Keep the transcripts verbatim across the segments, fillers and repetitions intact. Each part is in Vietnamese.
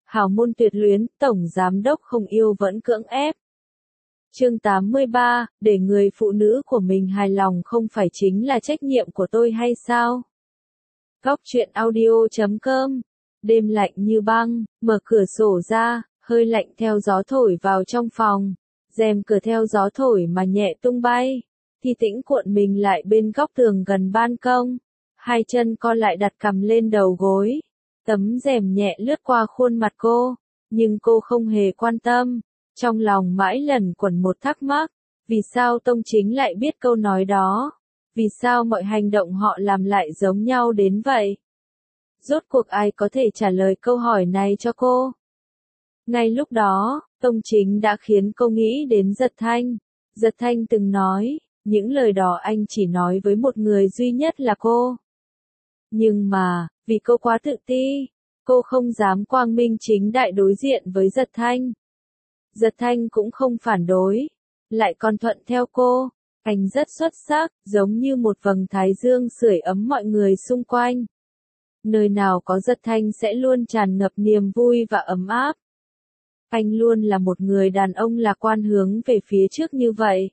hào môn tuyệt luyến, tổng giám đốc không yêu vẫn cưỡng ép. Chương tám mươi ba, để người phụ nữ của mình hài lòng không phải chính là trách nhiệm của tôi hay sao? Góc truyện audio chấm com. Đêm lạnh như băng, mở cửa sổ ra, hơi lạnh theo gió thổi vào trong phòng. Rèm cửa theo gió thổi mà nhẹ tung bay. Thi Tĩnh cuộn mình lại bên góc tường gần ban công. Hai chân co lại đặt cằm lên đầu gối. Tấm rèm nhẹ lướt qua khuôn mặt cô. Nhưng cô không hề quan tâm. Trong lòng mãi lẩn quẩn một thắc mắc. Vì sao Tông Chính lại biết câu nói đó? Vì sao mọi hành động họ làm lại giống nhau đến vậy? Rốt cuộc ai có thể trả lời câu hỏi này cho cô? Ngay lúc đó, Tông Chính đã khiến cô nghĩ đến Giật Thanh. Giật Thanh từng nói, những lời đó anh chỉ nói với một người duy nhất là cô. Nhưng mà, vì cô quá tự ti, cô không dám quang minh chính đại đối diện với Giật Thanh. Giật Thanh cũng không phản đối, lại còn thuận theo cô. Anh rất xuất sắc, giống như một vầng thái dương sưởi ấm mọi người xung quanh. Nơi nào có Giật Thanh sẽ luôn tràn ngập niềm vui và ấm áp. Anh luôn là một người đàn ông lạc quan hướng về phía trước như vậy.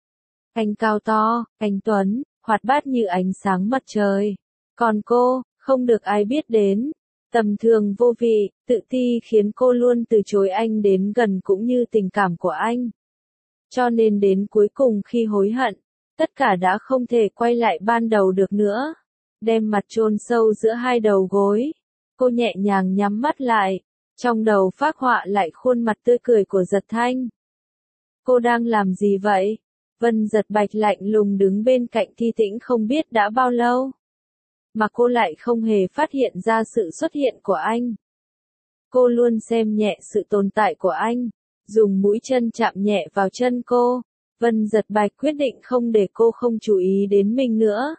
Anh cao to, anh tuấn, hoạt bát như ánh sáng mặt trời. Còn cô, không được ai biết đến. Tầm thường vô vị, tự ti khiến cô luôn từ chối anh đến gần cũng như tình cảm của anh. Cho nên đến cuối cùng khi hối hận, tất cả đã không thể quay lại ban đầu được nữa. Đem mặt chôn sâu giữa hai đầu gối. Cô nhẹ nhàng nhắm mắt lại. Trong đầu phác họa lại khuôn mặt tươi cười của Giật Thanh. Cô đang làm gì vậy? Vân Giật Bạch lạnh lùng đứng bên cạnh Thi Tĩnh không biết đã bao lâu. Mà cô lại không hề phát hiện ra sự xuất hiện của anh. Cô luôn xem nhẹ sự tồn tại của anh. Dùng mũi chân chạm nhẹ vào chân cô. Vân Giật Bạch quyết định không để cô không chú ý đến mình nữa.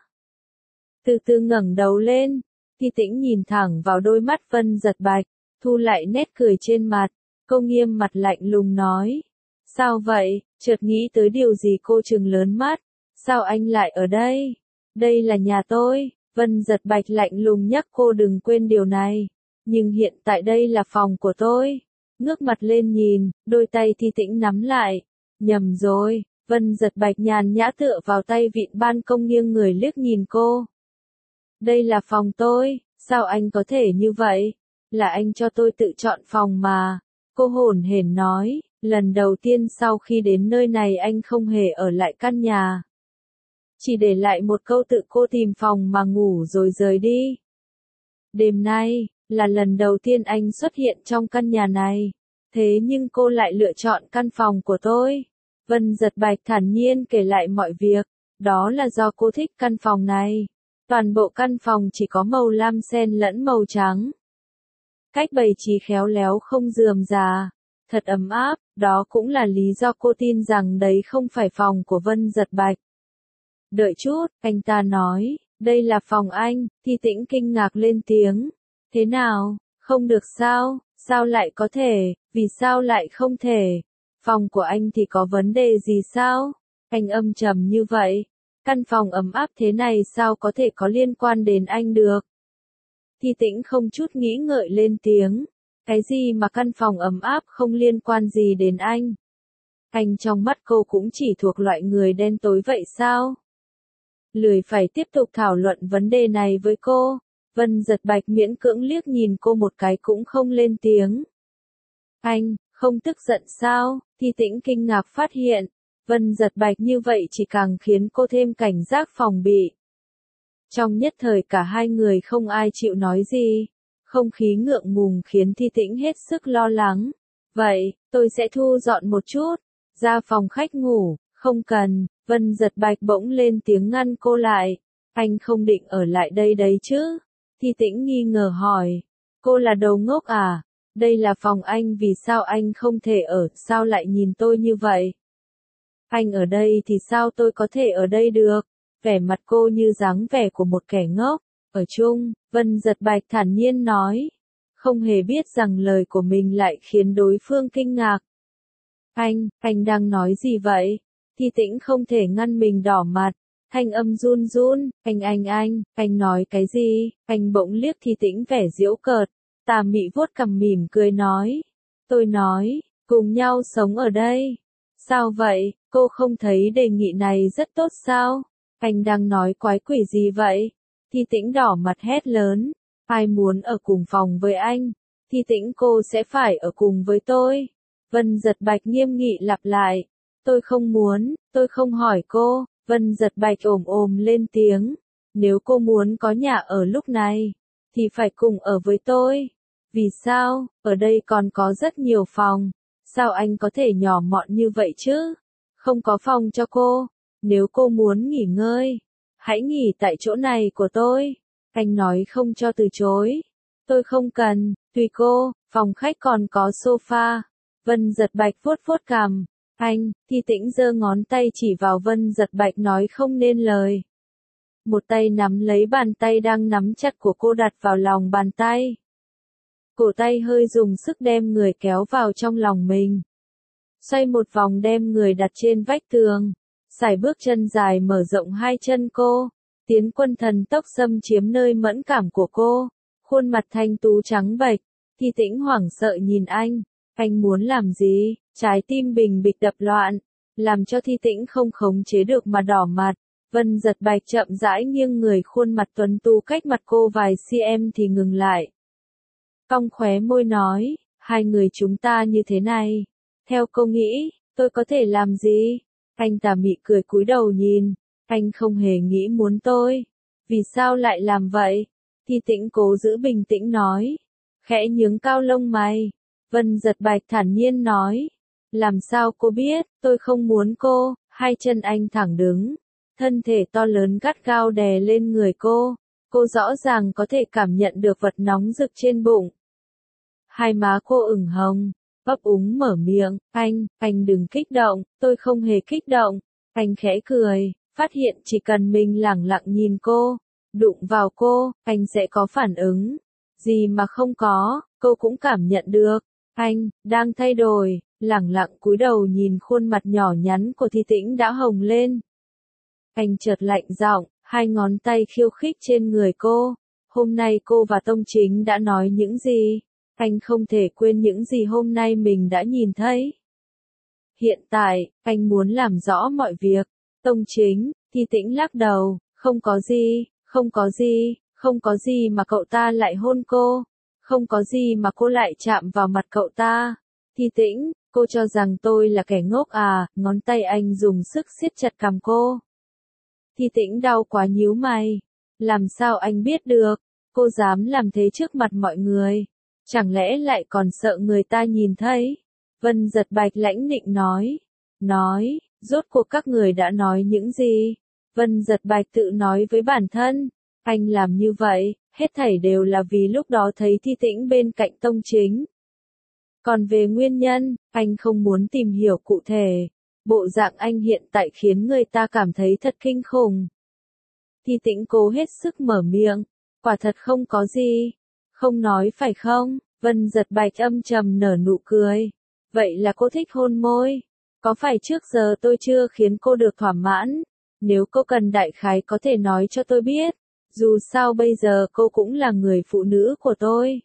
Từ từ ngẩng đầu lên. Thi Tĩnh nhìn thẳng vào đôi mắt Vân Giật Bạch. Thu lại nét cười trên mặt. Cô nghiêm mặt lạnh lùng nói. Sao vậy? Chợt nghĩ tới điều gì cô trừng lớn mắt. Sao anh lại ở đây? Đây là nhà tôi. Vân Giật Bạch lạnh lùng nhắc cô đừng quên điều này. Nhưng hiện tại đây là phòng của tôi. Ngước mặt lên nhìn, đôi tay Thi Tĩnh nắm lại. Nhầm rồi. Vân Giật Bạch nhàn nhã tựa vào tay vịn ban công nghiêng người liếc nhìn cô. Đây là phòng tôi. Sao anh có thể như vậy? Là anh cho tôi tự chọn phòng mà. Cô hổn hển nói, lần đầu tiên sau khi đến nơi này anh không hề ở lại căn nhà. Chỉ để lại một câu tự cô tìm phòng mà ngủ rồi rời đi. Đêm nay, là lần đầu tiên anh xuất hiện trong căn nhà này. Thế nhưng cô lại lựa chọn căn phòng của tôi. Vân Giật Bạch thản nhiên kể lại mọi việc. Đó là do cô thích căn phòng này. Toàn bộ căn phòng chỉ có màu lam xen lẫn màu trắng. Cách bày trí khéo léo không rườm rà, thật ấm áp, đó cũng là lý do cô tin rằng đấy không phải phòng của Vân Giật Bạch. Đợi chút, anh ta nói, đây là phòng anh. Thi Tĩnh kinh ngạc lên tiếng. Thế nào, không được sao, sao lại có thể, vì sao lại không thể? Phòng của anh thì có vấn đề gì sao? Anh âm trầm như vậy, căn phòng ấm áp thế này sao có thể có liên quan đến anh được? Thi Tĩnh không chút nghĩ ngợi lên tiếng. Cái gì mà căn phòng ấm áp không liên quan gì đến anh? Anh trong mắt cô cũng chỉ thuộc loại người đen tối vậy sao? Lười phải tiếp tục thảo luận vấn đề này với cô. Vân Giật Bạch miễn cưỡng liếc nhìn cô một cái cũng không lên tiếng. Anh, không tức giận sao? Thi Tĩnh kinh ngạc phát hiện. Vân Giật Bạch như vậy chỉ càng khiến cô thêm cảnh giác phòng bị. Trong nhất thời cả hai người không ai chịu nói gì. Không khí ngượng ngùng khiến Thi Tĩnh hết sức lo lắng. Vậy, tôi sẽ thu dọn một chút. Ra phòng khách ngủ, không cần. Vân Giật Bạch bỗng lên tiếng ngăn cô lại. Anh không định ở lại đây đấy chứ? Thi Tĩnh nghi ngờ hỏi. Cô là đồ ngốc à? Đây là phòng anh, vì sao anh không thể ở, sao lại nhìn tôi như vậy? Anh ở đây thì sao tôi có thể ở đây được? Vẻ mặt cô như dáng vẻ của một kẻ ngốc. Ở chung, Vân Giật Bạch thản nhiên nói. Không hề biết rằng lời của mình lại khiến đối phương kinh ngạc. Anh, anh đang nói gì vậy? Thi Tĩnh không thể ngăn mình đỏ mặt. Thanh âm run run, anh anh anh, anh nói cái gì? Anh bỗng liếc Thi Tĩnh vẻ giễu cợt. Tà Mị vuốt cằm mỉm cười nói. Tôi nói, cùng nhau sống ở đây. Sao vậy, cô không thấy đề nghị này rất tốt sao? Anh đang nói quái quỷ gì vậy? Thi Tĩnh đỏ mặt hét lớn. Ai muốn ở cùng phòng với anh? Thi Tĩnh cô sẽ phải ở cùng với tôi. Vân Giật Bạch nghiêm nghị lặp lại. Tôi không muốn, tôi không hỏi cô. Vân Giật Bạch ồm ồm lên tiếng. Nếu cô muốn có nhà ở lúc này, thì phải cùng ở với tôi. Vì sao, ở đây còn có rất nhiều phòng. Sao anh có thể nhỏ mọn như vậy chứ? Không có phòng cho cô. Nếu cô muốn nghỉ ngơi, hãy nghỉ tại chỗ này của tôi. Anh nói không cho từ chối. Tôi không cần, tùy cô, phòng khách còn có sofa. Vân Giật Bạch vuốt vuốt cằm. Anh, Thi Tĩnh giơ ngón tay chỉ vào Vân Giật Bạch nói không nên lời. Một tay nắm lấy bàn tay đang nắm chặt của cô đặt vào lòng bàn tay. Cổ tay hơi dùng sức đem người kéo vào trong lòng mình. Xoay một vòng đem người đặt trên vách tường. Sải bước chân dài mở rộng hai chân cô. Tiến quân thần tốc xâm chiếm nơi mẫn cảm của cô. Khuôn mặt thanh tú trắng bệch. Thi Tĩnh hoảng sợ nhìn anh. Anh muốn làm gì? Trái tim bình bịch đập loạn. Làm cho Thi Tĩnh không khống chế được mà đỏ mặt. Vân Giật Bạch chậm rãi nghiêng người, khuôn mặt tuấn tú cách mặt cô vài cm thì ngừng lại. Cong khóe môi nói, hai người chúng ta như thế này. Theo cô nghĩ, tôi có thể làm gì? Anh Tà Mị cười cúi đầu nhìn. Anh không hề nghĩ muốn tôi. Vì sao lại làm vậy? Thi Tĩnh cố giữ bình tĩnh nói. Khẽ nhướng cao lông mày. Vân Giật Bạch thản nhiên nói. Làm sao cô biết, tôi không muốn cô. Hai chân anh thẳng đứng. Thân thể to lớn gắt gao đè lên người cô. Cô rõ ràng có thể cảm nhận được vật nóng rực trên bụng. Hai má cô ửng hồng, ấp úng mở miệng. Anh, anh đừng kích động, tôi không hề kích động. Anh khẽ cười, phát hiện chỉ cần mình lẳng lặng nhìn cô, đụng vào cô, anh sẽ có phản ứng. Gì mà không có, cô cũng cảm nhận được. Anh, đang thay đổi, lẳng lặng cúi đầu nhìn khuôn mặt nhỏ nhắn của Thi Tĩnh đã hồng lên. Anh chợt lạnh giọng, hai ngón tay khiêu khích trên người cô. Hôm nay cô và Tông Chính đã nói những gì? Anh không thể quên những gì hôm nay mình đã nhìn thấy. Hiện tại, anh muốn làm rõ mọi việc. Tông Chính, Thi Tĩnh lắc đầu, không có gì, không có gì, không có gì mà cậu ta lại hôn cô. Không có gì mà cô lại chạm vào mặt cậu ta. Thi Tĩnh, cô cho rằng tôi là kẻ ngốc à? Ngón tay anh dùng sức siết chặt cằm cô. Thi Tĩnh đau quá nhíu mày. Làm sao anh biết được? Cô dám làm thế trước mặt mọi người. Chẳng lẽ lại còn sợ người ta nhìn thấy? Vân Giật Bạch lãnh nịnh nói. Nói, rốt cuộc các người đã nói những gì? Vân Giật Bạch tự nói với bản thân. Anh làm như vậy, hết thảy đều là vì lúc đó thấy Thi Tĩnh bên cạnh Tông Chính. Còn về nguyên nhân, anh không muốn tìm hiểu cụ thể. Bộ dạng anh hiện tại khiến người ta cảm thấy thật kinh khủng. Thi Tĩnh cố hết sức mở miệng. Quả thật không có gì. Không nói phải không? Vân Giật Bạch âm trầm nở nụ cười. Vậy là cô thích hôn môi. Có phải trước giờ tôi chưa khiến cô được thỏa mãn? Nếu cô cần đại khái có thể nói cho tôi biết. Dù sao bây giờ cô cũng là người phụ nữ của tôi.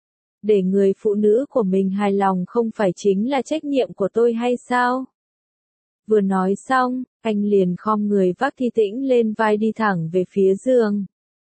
Để người phụ nữ của mình hài lòng không phải chính là trách nhiệm của tôi hay sao? Vừa nói xong, anh liền khom người vác Thi Tĩnh lên vai đi thẳng về phía giường.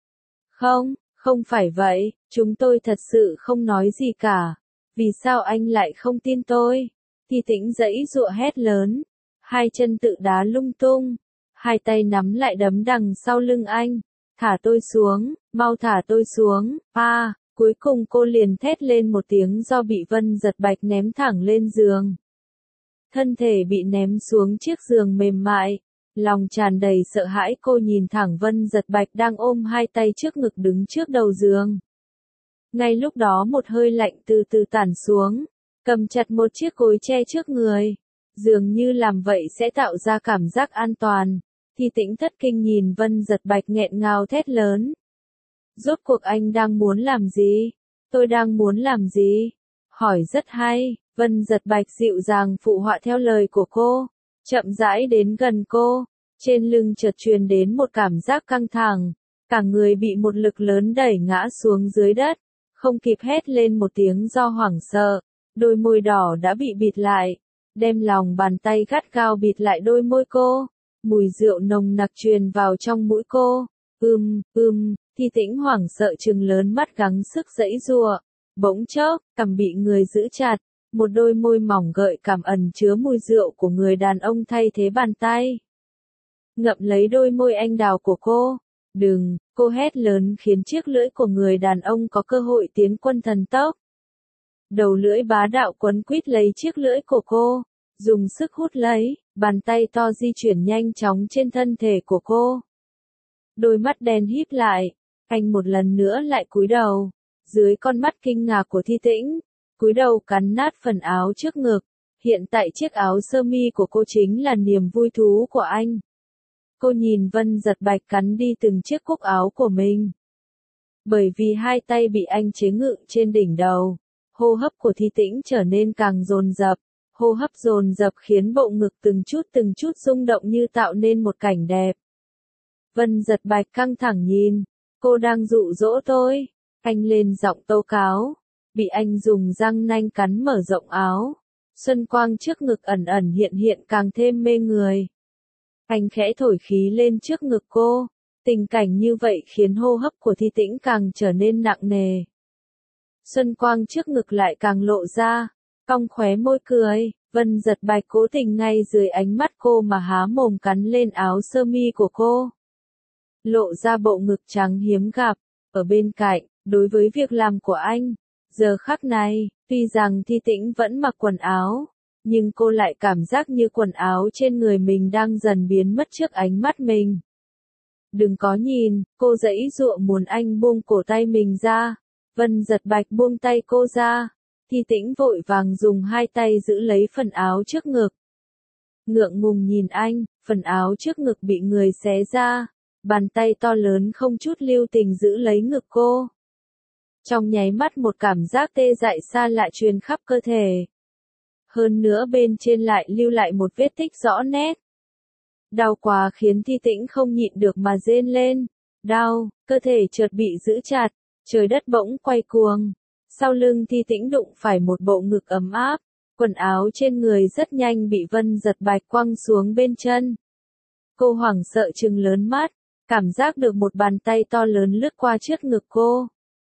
Không, không phải vậy, chúng tôi thật sự không nói gì cả. Vì sao anh lại không tin tôi? Thi Tĩnh giãy giụa hét lớn. Hai chân tự đá lung tung. Hai tay nắm lại đấm đằng sau lưng anh. Thả tôi xuống, mau thả tôi xuống. A, à, cuối cùng cô liền thét lên một tiếng do bị Vân Giật Bạch ném thẳng lên giường. Thân thể bị ném xuống chiếc giường mềm mại. Lòng tràn đầy sợ hãi cô nhìn thẳng Vân Giật Bạch đang ôm hai tay trước ngực đứng trước đầu giường. Ngay lúc đó một hơi lạnh từ từ tản xuống, cầm chặt một chiếc gối che trước người. Dường như làm vậy sẽ tạo ra cảm giác an toàn. Thi Tĩnh thất kinh nhìn Vân Giật Bạch nghẹn ngào thét lớn. Rốt cuộc anh đang muốn làm gì? Tôi đang muốn làm gì? Hỏi rất hay. Vân Giật Bạch dịu dàng phụ họa theo lời của cô. Chậm rãi đến gần cô. Trên lưng chợt truyền đến một cảm giác căng thẳng. Cả người bị một lực lớn đẩy ngã xuống dưới đất. Không kịp hét lên một tiếng do hoảng sợ, đôi môi đỏ đã bị bịt lại, đem lòng bàn tay gắt gao bịt lại đôi môi cô, mùi rượu nồng nặc truyền vào trong mũi cô, ưm, ưm, Thi Tĩnh hoảng sợ trừng lớn mắt gắng sức giãy giụa, bỗng chốc, cằm bị người giữ chặt, một đôi môi mỏng gợi cảm ẩn chứa mùi rượu của người đàn ông thay thế bàn tay. Ngậm lấy đôi môi anh đào của cô, đừng, cô hét lớn khiến chiếc lưỡi của người đàn ông có cơ hội tiến quân thần tốc. Đầu lưỡi bá đạo quấn quýt lấy chiếc lưỡi của cô, dùng sức hút lấy, bàn tay to di chuyển nhanh chóng trên thân thể của cô. Đôi mắt đen híp lại, anh một lần nữa lại cúi đầu, dưới con mắt kinh ngạc của Thi Tĩnh, cúi đầu cắn nát phần áo trước ngực, hiện tại chiếc áo sơ mi của cô chính là niềm vui thú của anh. Cô nhìn Vân Giật Bạch cắn đi từng chiếc cúc áo của mình. Bởi vì hai tay bị anh chế ngự trên đỉnh đầu, hô hấp của Thi Tĩnh trở nên càng dồn dập, hô hấp dồn dập khiến bộ ngực từng chút từng chút rung động như tạo nên một cảnh đẹp. Vân Giật Bạch căng thẳng nhìn, cô đang dụ dỗ tôi, anh lên giọng tố cáo, bị anh dùng răng nanh cắn mở rộng áo, xuân quang trước ngực ẩn ẩn hiện hiện càng thêm mê người. Anh khẽ thổi khí lên trước ngực cô, tình cảnh như vậy khiến hô hấp của Thi Tĩnh càng trở nên nặng nề. Xuân quang trước ngực lại càng lộ ra, cong khóe môi cười, Vân Giật Bạch cố tình ngay dưới ánh mắt cô mà há mồm cắn lên áo sơ mi của cô. Lộ ra bộ ngực trắng hiếm gặp, ở bên cạnh, đối với việc làm của anh, giờ khắc này, tuy rằng Thi Tĩnh vẫn mặc quần áo, nhưng cô lại cảm giác như quần áo trên người mình đang dần biến mất trước ánh mắt mình. Đừng có nhìn, cô giãy giụa muốn anh buông cổ tay mình ra. Vân Giật Bạch buông tay cô ra. Thi Tĩnh vội vàng dùng hai tay giữ lấy phần áo trước ngực. Ngượng ngùng nhìn anh, phần áo trước ngực bị người xé ra. Bàn tay to lớn không chút lưu tình giữ lấy ngực cô. Trong nháy mắt một cảm giác tê dại xa lạ truyền khắp cơ thể. Hơn nữa bên trên lại lưu lại một vết tích rõ nét. Đau quá khiến Thi Tĩnh không nhịn được mà rên lên. Đau, cơ thể chợt bị giữ chặt, trời đất bỗng quay cuồng. Sau lưng Thi Tĩnh đụng phải một bộ ngực ấm áp, quần áo trên người rất nhanh bị Vân Giật Bạch quăng xuống bên chân. Cô hoảng sợ trừng lớn mắt, cảm giác được một bàn tay to lớn lướt qua trước ngực cô.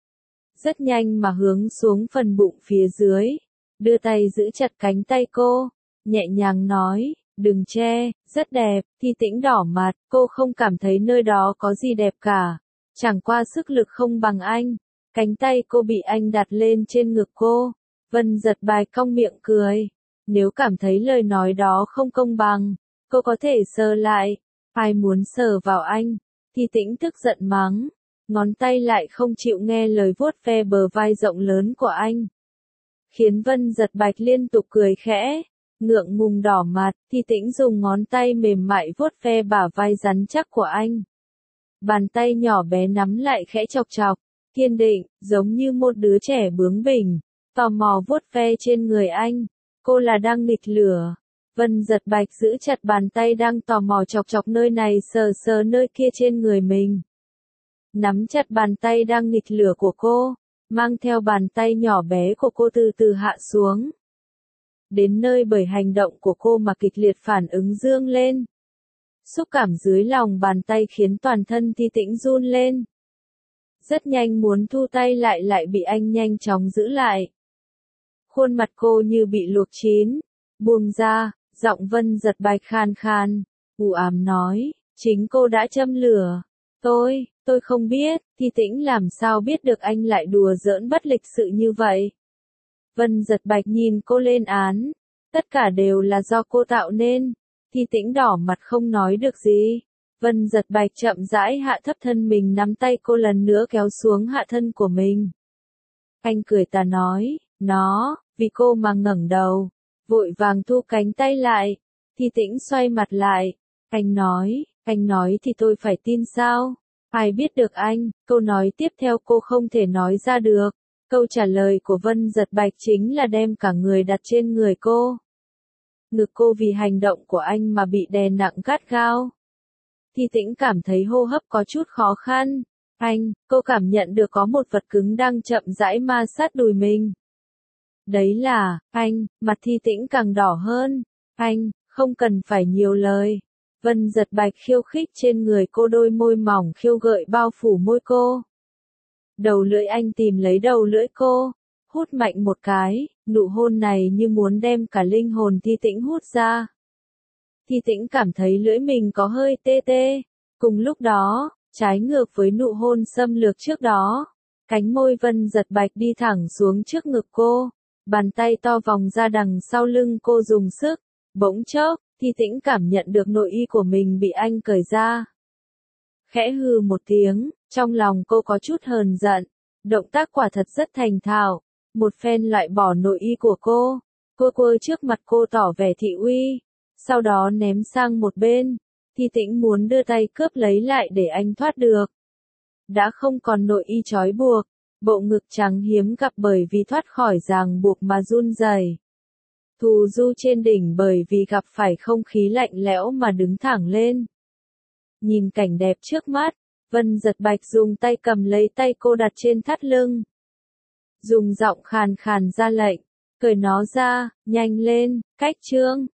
Rất nhanh mà hướng xuống phần bụng phía dưới, đưa tay giữ chặt cánh tay cô, nhẹ nhàng nói, đừng che, rất đẹp. Thi Tĩnh đỏ mặt, cô không cảm thấy nơi đó có gì đẹp cả, chẳng qua sức lực không bằng anh. Cánh tay cô bị anh đặt lên trên ngực cô. Vân Giật Bạch cong miệng cười, nếu cảm thấy lời nói đó không công bằng, cô có thể sờ lại. Ai muốn sờ vào anh? Thi Tĩnh tức giận mắng, ngón tay lại không chịu nghe lời vuốt ve bờ vai rộng lớn của anh, khiến Vân Giật Bạch liên tục cười khẽ, ngượng ngùng đỏ mặt. Thi Tĩnh dùng ngón tay mềm mại vuốt ve bả vai rắn chắc của anh. Bàn tay nhỏ bé nắm lại khẽ chọc chọc, kiên định, giống như một đứa trẻ bướng bỉnh, tò mò vuốt ve trên người anh. Cô là đang nghịch lửa. Vân Giật Bạch giữ chặt bàn tay đang tò mò chọc chọc nơi này sờ sờ nơi kia trên người mình. Nắm chặt bàn tay đang nghịch lửa của cô, mang theo bàn tay nhỏ bé của cô từ từ hạ xuống. Đến nơi bởi hành động của cô mà kịch liệt phản ứng dương lên. Xúc cảm dưới lòng bàn tay khiến toàn thân Thi Tĩnh run lên. Rất nhanh muốn thu tay lại lại bị anh nhanh chóng giữ lại. Khuôn mặt cô như bị luộc chín, buông ra, giọng Vân Giật Bạch khan khan, u ám nói, chính cô đã châm lửa. Tôi, tôi không biết. Thi Tĩnh làm sao biết được anh lại đùa giỡn bất lịch sự như vậy. Vân Giật Bạch nhìn cô lên án, tất cả đều là do cô tạo nên. Thi Tĩnh đỏ mặt không nói được gì. Vân Giật Bạch chậm rãi hạ thấp thân mình nắm tay cô lần nữa kéo xuống hạ thân của mình. Anh cười tà nói, nó, vì cô mà ngẩng đầu, vội vàng thu cánh tay lại. Thi Tĩnh xoay mặt lại, anh nói, anh nói thì tôi phải tin sao? Ai biết được anh? Câu nói tiếp theo cô không thể nói ra được. Câu trả lời của Vân Giật Bạch chính là đem cả người đặt trên người cô. Ngực cô vì hành động của anh mà bị đè nặng gắt gao. Thi Tĩnh cảm thấy hô hấp có chút khó khăn. Anh, cô cảm nhận được có một vật cứng đang chậm rãi ma sát đùi mình. Đấy là, anh, mặt Thi Tĩnh càng đỏ hơn. Anh, không cần phải nhiều lời. Vân Giật Bạch khiêu khích trên người cô, đôi môi mỏng khiêu gợi bao phủ môi cô. Đầu lưỡi anh tìm lấy đầu lưỡi cô, hút mạnh một cái, nụ hôn này như muốn đem cả linh hồn Thi Tĩnh hút ra. Thi Tĩnh cảm thấy lưỡi mình có hơi tê tê. Cùng lúc đó, trái ngược với nụ hôn xâm lược trước đó, cánh môi Vân Giật Bạch đi thẳng xuống trước ngực cô, bàn tay to vòng ra đằng sau lưng cô dùng sức. Bỗng chốc, Thi Tĩnh cảm nhận được nội y của mình bị anh cởi ra. Khẽ hừ một tiếng, trong lòng cô có chút hờn giận. Động tác quả thật rất thành thạo. Một phen loại bỏ nội y của cô. Cô quơ trước mặt cô tỏ vẻ thị uy. Sau đó ném sang một bên. Thi Tĩnh muốn đưa tay cướp lấy lại để anh thoát được. Đã không còn nội y trói buộc. Bộ ngực trắng hiếm gặp bởi vì thoát khỏi ràng buộc mà run rẩy. Thù Du trên đỉnh bởi vì gặp phải không khí lạnh lẽo mà đứng thẳng lên. Nhìn cảnh đẹp trước mắt, Vân Giật Bạch dùng tay cầm lấy tay cô đặt trên thắt lưng. Dùng giọng khàn khàn ra lệnh, cởi nó ra, nhanh lên, cách trương.